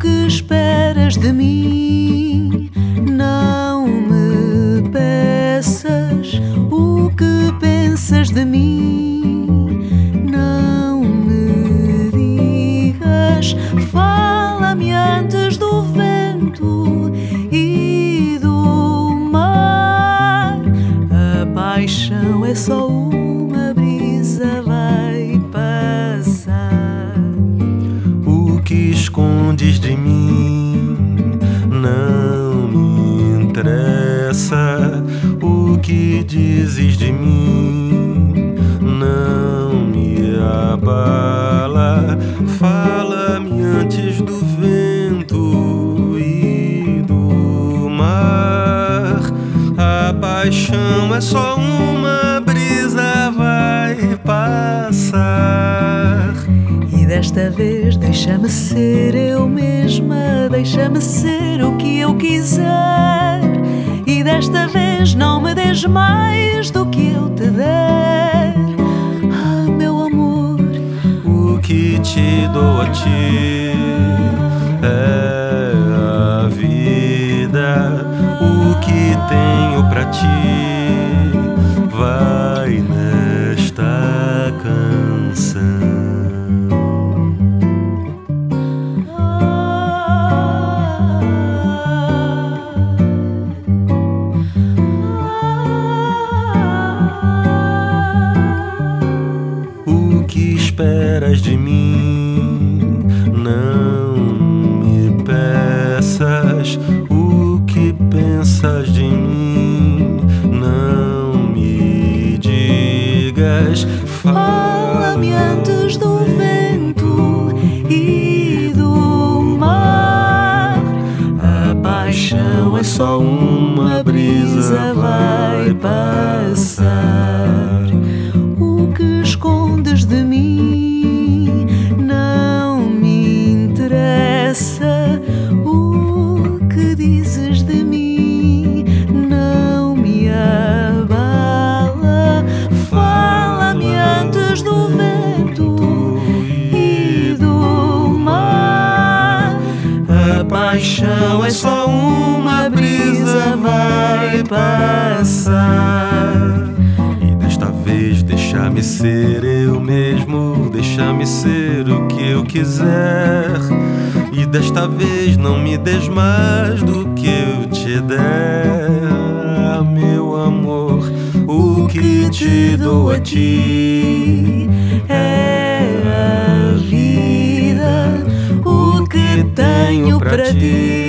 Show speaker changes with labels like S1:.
S1: que esperas de mim? Não me peças o que pensas de mim. Não me digas, fala-me antes do vento e do mar. A paixão é só uma brisa, vai passar.
S2: O que escondes de mim não me interessa. O que dizes de mim não me abala. Fala-me antes do vento e do mar. A paixão é só uma brisa, vai passar.
S1: E desta vez deixa-me ser eu mesma, deixa-me ser o que eu quiser. E desta vez não me des mais do que eu te der. Ah, meu amor,
S2: o que te dou a ti é a vida. O que tenho pra ti vai nesta canção. O que esperas de mim? Não me peças. O que pensas de mim? Não me digas.
S1: fala-me antes do vento e do mar. A paixão é só uma brisa, vai passar. O que escondes de mim não me interessa. O que dizes de mim não me abala. Fala-me antes do vento e do mar. A paixão é só uma brisa, vai passar.
S2: Deixa-me ser eu mesmo, deixa-me ser o que eu quiser. E desta vez não me des mais do que eu te der. Ah, meu amor, o que te dou a ti é a vida. O que tenho pra ti